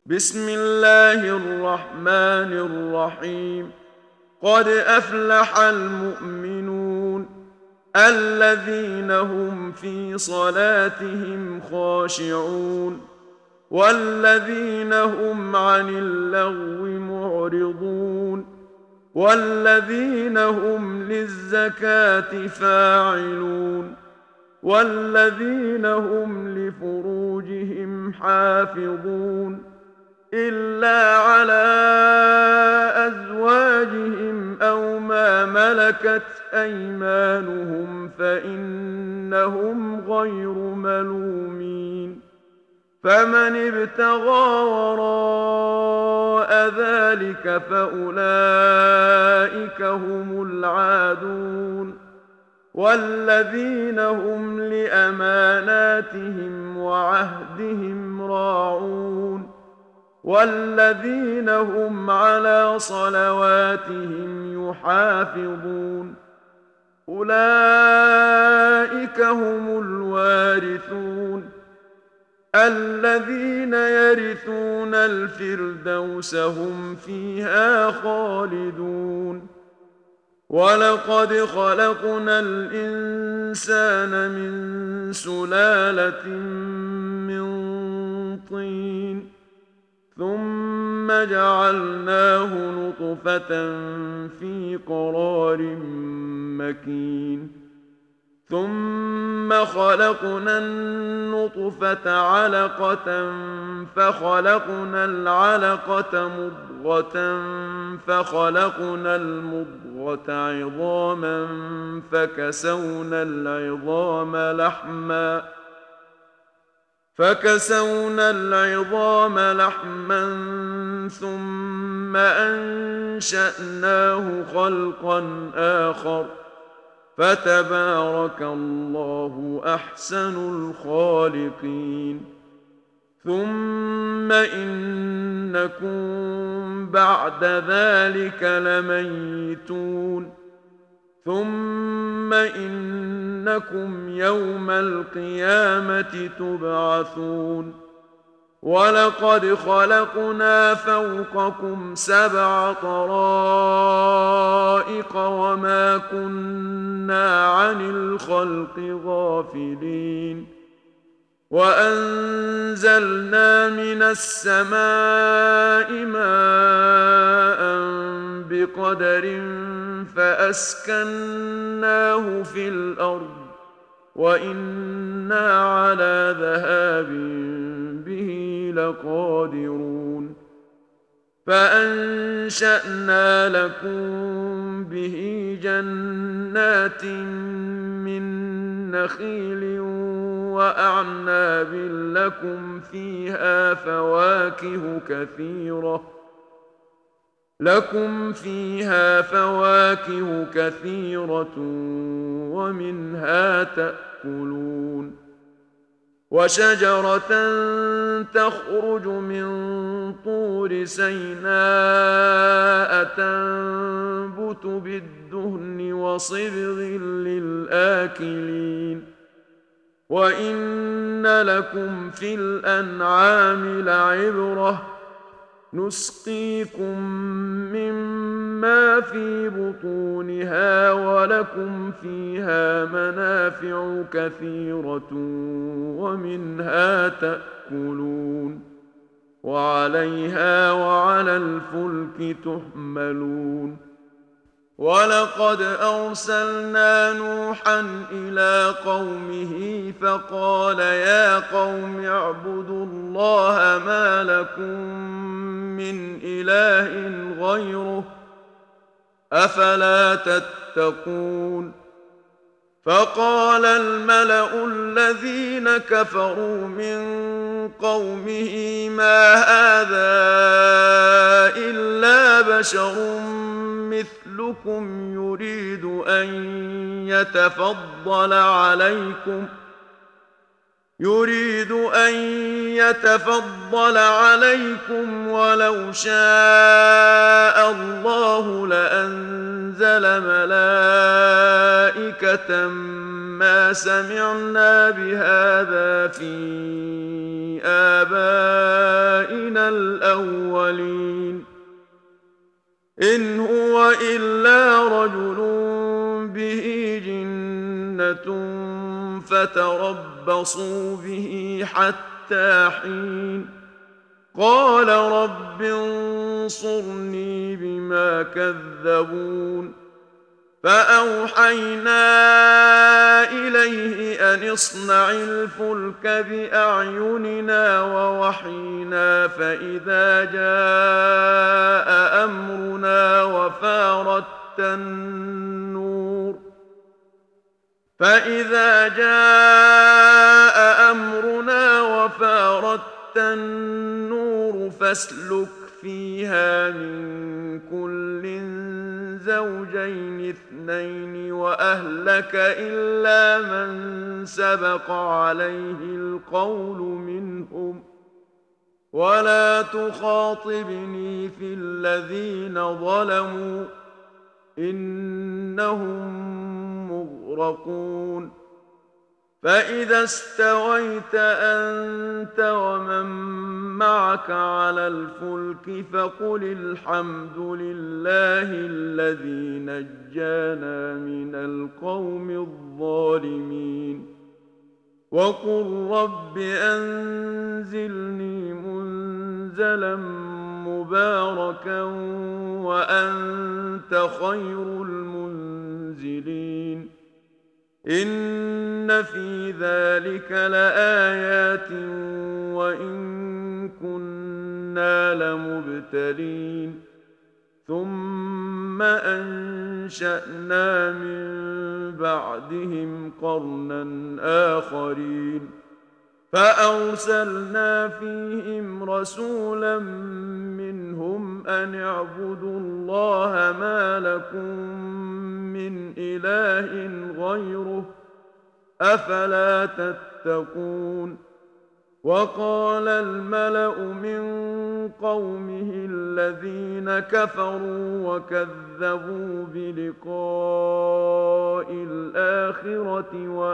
بسم الله الرحمن الرحيم. قد أفلح المؤمنون الذين هم في صلاتهم خاشعون والذين هم عن اللغو معرضون والذين هم للزكاة فاعلون والذين هم لفروجهم حافظون إلا على أزواجهم أو ما ملكت أيمانهم فإنهم غير ملومين. فمن ابتغى وراء ذلك فأولئك هم العادون والذين هم لأماناتهم وعهدهم راعون والذين هم على صلواتهم يحافظون. أولئك هم الوارثون الذين يرثون الفردوس هم فيها خالدون. ولقد خلقنا الإنسان من سلالة من طين ثم جعلناه نطفة في قرار مكين ثم خلقنا النطفة علقة فخلقنا العلقة مضغة فخلقنا المضغة عظاما فكسونا العظام لحما ثم أنشأناه خلقا آخر فتبارك الله أحسن الخالقين. ثم إنكم بعد ذلك لميتون ثم إنكم يوم القيامة تبعثون. ولقد خلقنا فوقكم 7 طرائق وما كنا عن الخلق غافلين. وأنزلنا من السماء ماء بقدر فأسكناه في الأرض وإنا على ذهاب به لقادرون. فأنشأنا لكم به جنات من نخيل وأعناب لكم فيها فواكه كثيرة ومنها تأكلون. وشجرة تخرج من طور سيناء تنبت بالدهن وصبغ للآكلين. وإن لكم في الأنعام لعبرة نسقيكم مما في بطونها ولكم فيها منافع كثيرة ومنها تأكلون وعليها وعلى الفلك تحملون. ولقد أرسلنا نوحا إلى قومه فقال يا قوم اعبدوا الله ما لكم من إله غيره أفلا تتقون. فقال الملأ الذين كفروا من قومه ما هذا إلا بشر مثلكم يريد أن يتفضل عليكم ولو شاء الله لأنزل ملائكة ما سمعنا بهذا في آبائنا الأولين إن هو إلا رجل به جنة فتربصوا به حتى حين قال رب انصرني بما كذبون فأوحينا إليه أن اصنع الفلك بأعيننا ووحينا فإذا جاء أمرنا وفاردت النور فاسلك فيها من كل زوجين اثنين وأهلك إلا من سبق عليه القول منهم ولا تخاطبني في الذين ظلموا إنهم مغرقون فإذا استويت أنت ومن معك على الفلك فقل الحمد لله الذي نجانا من القوم الظالمين وقل رب أنزلني منزلا مباركا وأنت خير المنزلين إن في ذلك لآيات وإن كنا لمبتلين ثم أنشأنا من بعدهم قرنا آخرين فأرسلنا فيهم رسولا منهم أن اعبدوا الله ما لكم من إله غيره أفلا تتقون وقال الملأ من قومه الذين كفروا وكذبوا بلقاء الآخرة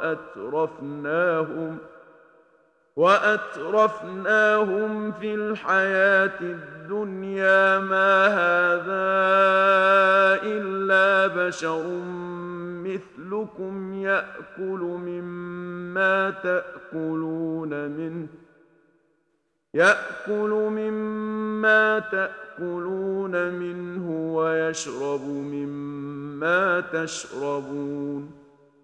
وأترفناهم في الحياة الدنيا ما هذا إلا بشر مثلكم يأكل مما تأكلون منه ويشرب مما تشربون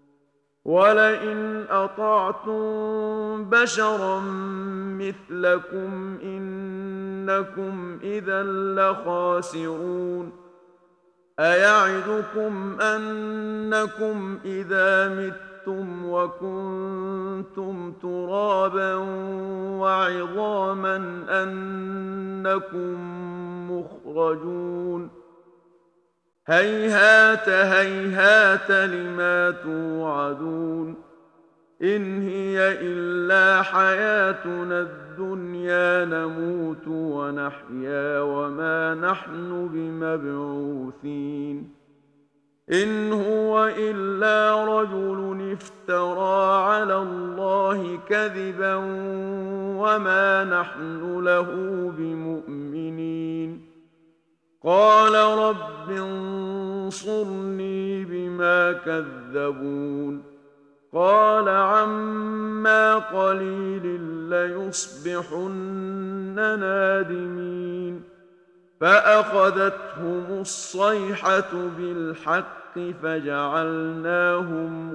ولئن أطعتم بشرا مثلكم إنكم إذا لخاسرون أيعدكم أنكم إذا متم وكنتم ترابا وعظاما أنكم مخرجون هيهات هيهات لما توعدون إن هي إلا حياتنا الدنيا نموت ونحيا وما نحن بمبعوثين إن هو إلا رجل افترى على الله كذبا وما نحن له بمؤمنين قال رب انصرني بما كذبون قال عما قليل ليصبحن نادمين فأخذتهم الصيحة بالحق فجعلناهم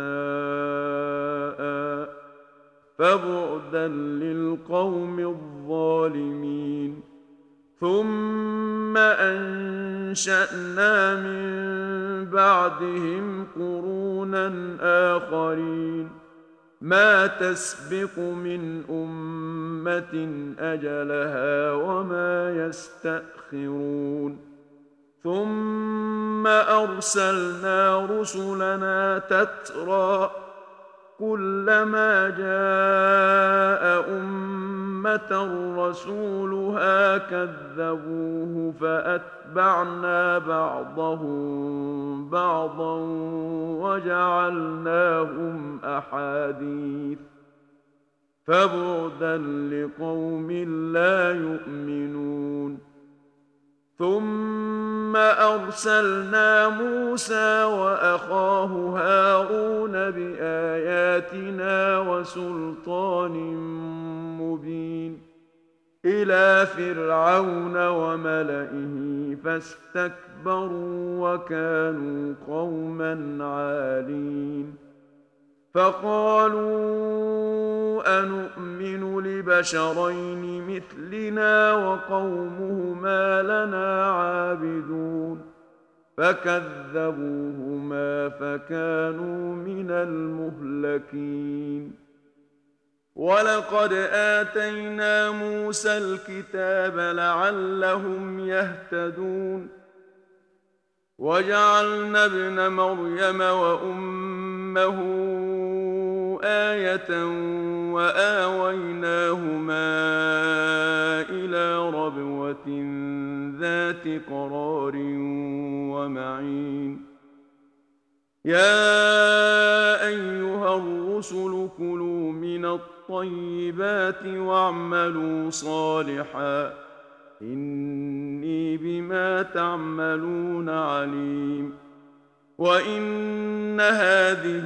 غثاء فبعدا للقوم الظالمين ثم أنشأنا من بعدهم قرونا آخرين ما تسبق من أمة أجلها وما يستأخرون ثم أرسلنا رسلنا تترى كلما جاء أمة رسولها فلما كذبوه فأتبعنا بعضهم بعضا وجعلناهم أحاديث فبعدا لقوم لا يؤمنون ثم أرسلنا موسى وأخاه هارون بآياتنا وسلطان مبين إلى فرعون وملئه فاستكبروا وكانوا قوما عالين فقالوا أنؤمن لبشرين مثلنا وقومهما لنا عابدون فكذبوهما فكانوا من المهلكين ولقد آتينا موسى الكتاب لعلهم يهتدون وجعلنا ابن مريم وأمه آية وآويناهما إلى ربوة ذات قرار ومعين يا أيها الرسل كلوا من الطيبات واعملوا صالحا إني بما تعملون عليم وإن هذه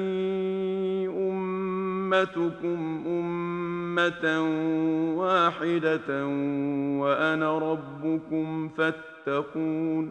أمتكم أمة واحدة وأنا ربكم فاتقون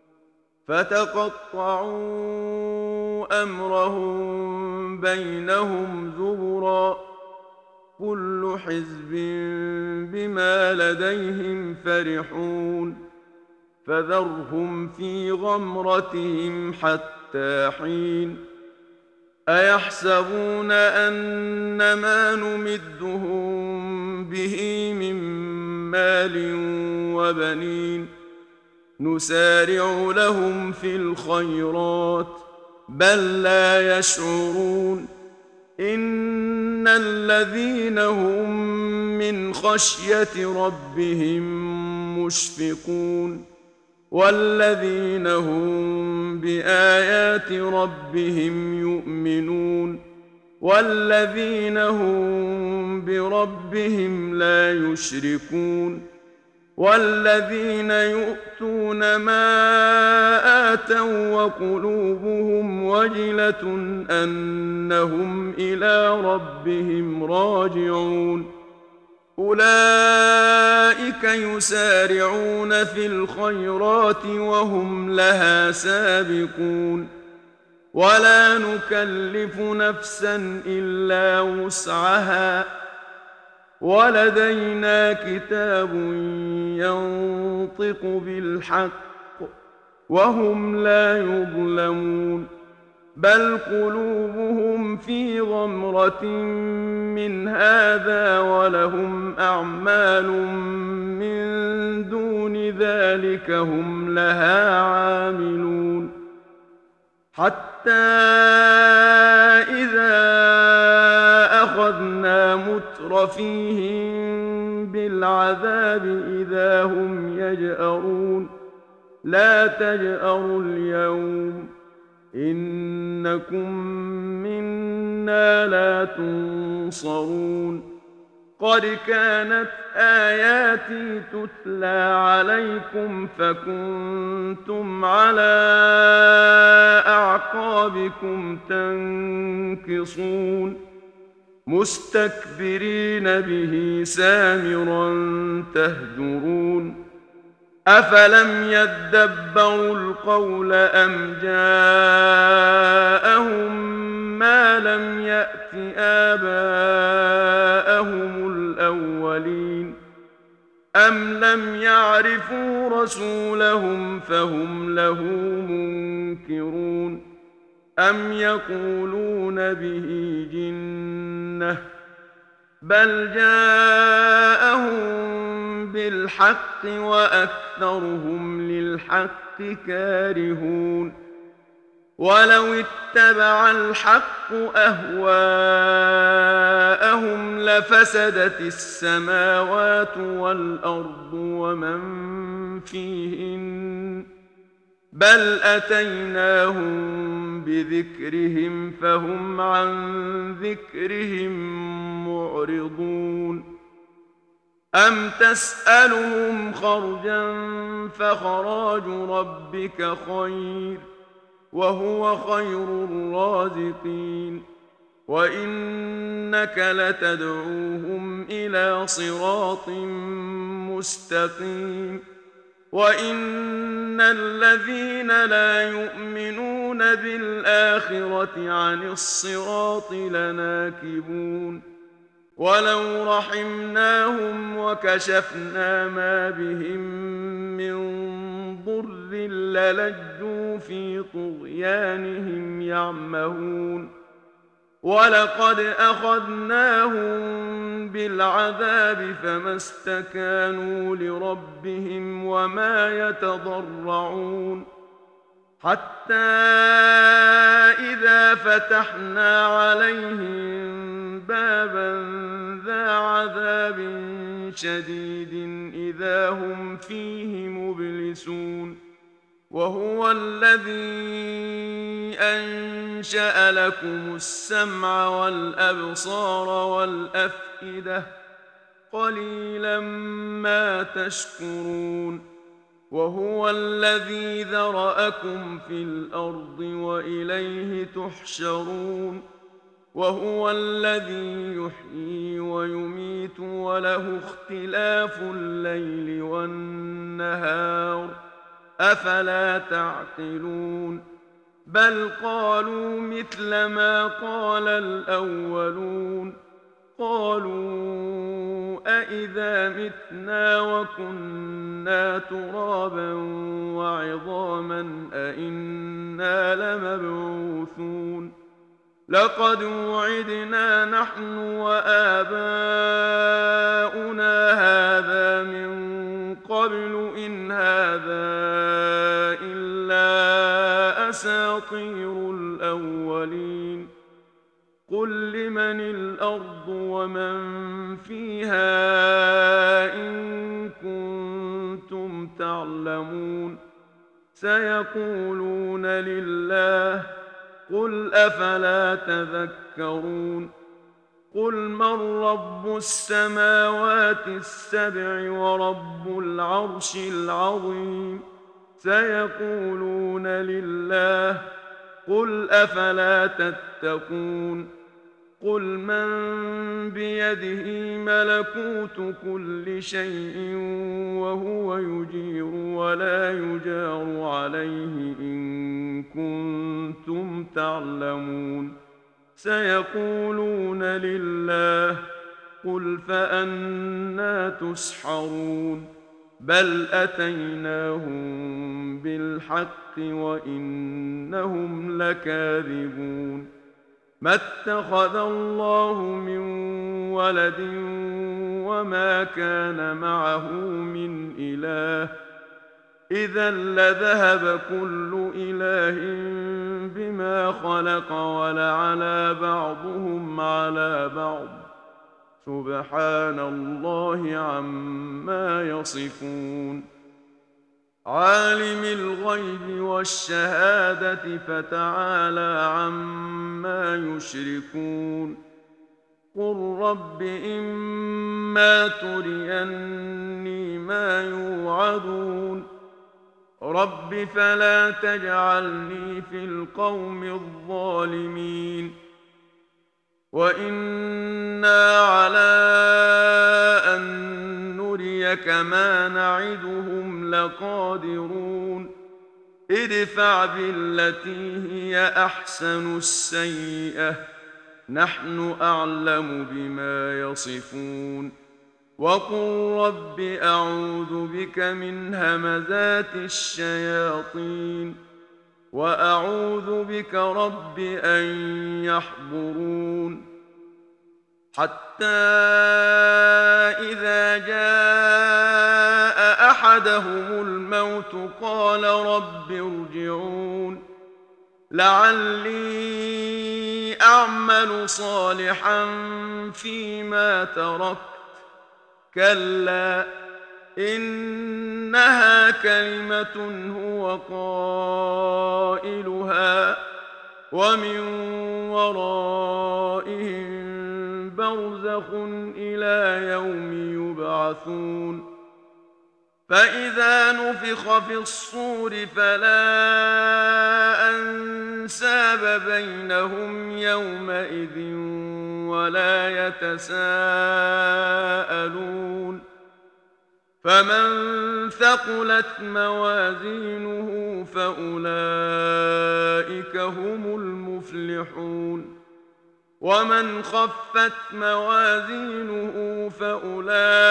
فتقطعوا أمرهم بينهم زبرا كل حزب بما لديهم فرحون فذرهم في غمرتهم حتى حين أيحسبون أن ما نمدهم به من مال وبنين نسارع لهم في الخيرات بل لا يشعرون إن الذين هم من خشية ربهم مشفقون والذين هم بآيات ربهم يؤمنون والذين هم بربهم لا يشركون والذين يؤتون ما آتوا وقلوبهم وجلة أنهم إلى ربهم راجعون أولئك يسارعون في الخيرات وهم لها سابقون ولا نكلف نفسا إلا وسعها ولدينا كتاب ينطق بالحق وهم لا يظلمون بل قلوبهم في غمرة من هذا ولهم أعمال من دون ذلك هم لها عاملون حتى إذا أخذنا مترفيهم بالعذاب إذا هم يجأرون لا تجأروا اليوم إنكم منا لا تنصرون قد كانت آياتي تتلى عليكم فكنتم على أعقابكم تنكصون مستكبرين به سامرا تهجرون أفلم يدبروا القول أم جاءهم ما لم يأت آباءهم الأولين أم لم يعرفوا رسولهم فهم له منكرون أم يقولون به جنة بل جاءهم بالحق وأكثرهم للحق كارهون ولو اتبع الحق أهواءهم لفسدت السماوات والأرض ومن فيهن بل أتيناهم بذكرهم فهم عن ذكرهم معرضون أم تسألهم خرجا فخراج ربك خير وهو خير الرازقين وإنك لتدعوهم إلى صراط مستقيم وإن الذين لا يؤمنون بالآخرة عن الصراط لناكبون ولو رحمناهم وكشفنا ما بهم من ضر للجوا في طغيانهم يعمهون ولقد أخذناهم بالعذاب فما استكانوا لربهم وما يتضرعون حتى إذا فتحنا عليهم بابا ذا عذاب شديد إذا هم فيه مبلسون وهو الذي أنشأ لكم السمع والأبصار والأفئدة قليلا ما تشكرون وهو الذي ذرأكم في الأرض وإليه تحشرون وهو الذي يحيي ويميت وله اختلاف الليل والنهار أفلا تعقلون بل قالوا مثل ما قال الأولون قالوا أإذا متنا وكنا ترابا وعظاما أإنا لمبعوثون لقد وعدنا نحن وآباؤنا هذا من قبل إن هذا إلا أساطير الأولين قل لمن الأرض ومن فيها إن كنتم تعلمون سيقولون لله قل أفلا تذكرون قل من رب السماوات السبع ورب العرش العظيم سيقولون لله قل أفلا تتقون قل من بيده ملكوت كل شيء وهو يجير ولا يجار عليه إن كنتم تعلمون سيقولون لله قل فأنى تسحرون بل أتيناهم بالحق وإنهم لكاذبون ما اتخذ الله من ولد وما كان معه من إله إذا لذهب كل إله بما خلق ولعلى بعضهم على بعض سبحان الله عما يصفون عالم الغيب والشهادة فتعالى عما يشركون قل رب إما تريني ما يوعدون رب فلا تجعلني في القوم الظالمين وإنا على أن نريك ما نعدهم لقادرون ادفع بالتي هي أحسن السيئة نحن أعلم بما يصفون وقل رب أعوذ بك من همزات الشياطين وأعوذ بك رب أن يحضرون حتى إذا جاء أحدهم الموت قال رب ارجعون لعلي أعمل صالحا فيما تركت كلا إنها كلمة هو قائلها ومن ورائهم برزخ إلى يوم يبعثون فإذا نفخ في الصور فلا أنساب بينهم يومئذ ولا يتساءلون فمن ثقلت موازينه فأولئك هم المفلحون ومن خفت موازينه فأولئك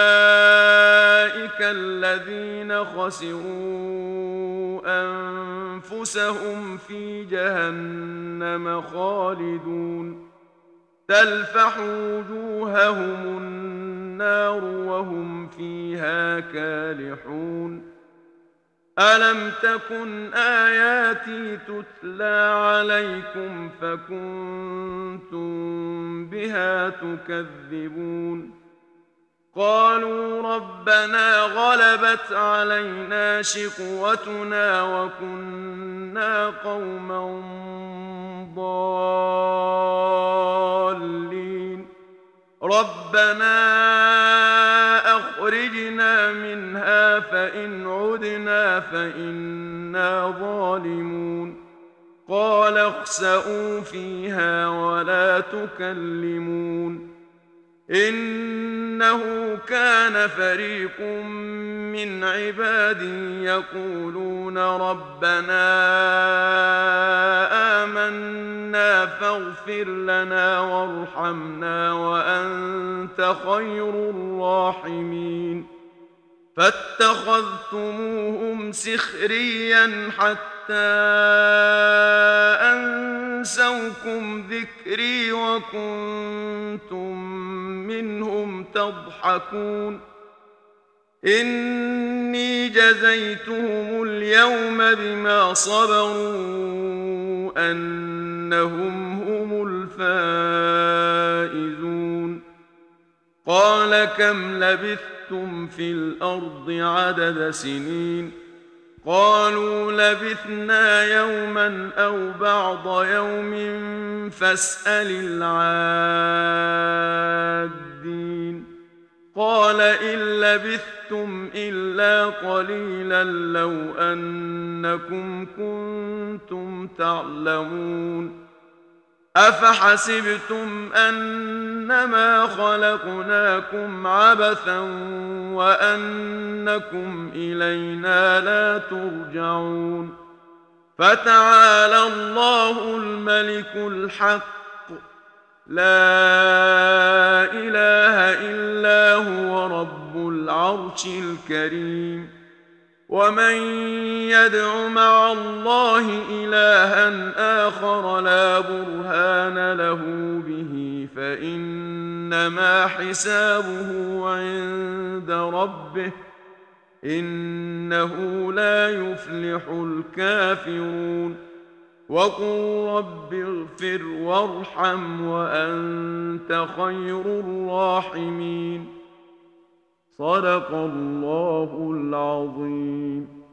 الذين خسروا أنفسهم في جهنم خالدون تلفح وجوههم النار وهم فيها كالحون ألم تكن آياتي تتلى عليكم فكنتم بها تكذبون قالوا ربنا غلبت علينا شقوتنا وكنا قوما ضالين ربنا أخرجنا منها فإن عدنا فإنا ظالمون قال اخسئوا فيها ولا تكلمون إنه كان فريق من عبادي يقولون ربنا آمنا فاغفر لنا وارحمنا وأنت خير الراحمين فاتخذتموهم سخريا حتى أنسوكم ذكري وكنتم منهم تضحكون إني جزيتهم اليوم بما صبروا أنهم هم الفائزون قال كم لبثتم في الأرض عدد سنين قالوا لبثنا يوما أو بعض يوم فاسأل العادين قال إن لبثتم إلا قليلا لو أنكم كنتم تعلمون أفحسبتم أنما خلقناكم عبثا وأنكم إلينا لا ترجعون فتعالى الله الملك الحق لا إله إلا هو رب العرش الكريم ومن يدع مع الله إلها آخر لا برهان له به فإنما حسابه عند ربه إنه لا يفلح الكافرون وقل رب اغفر وارحم وأنت خير الراحمين صدق الله العظيم.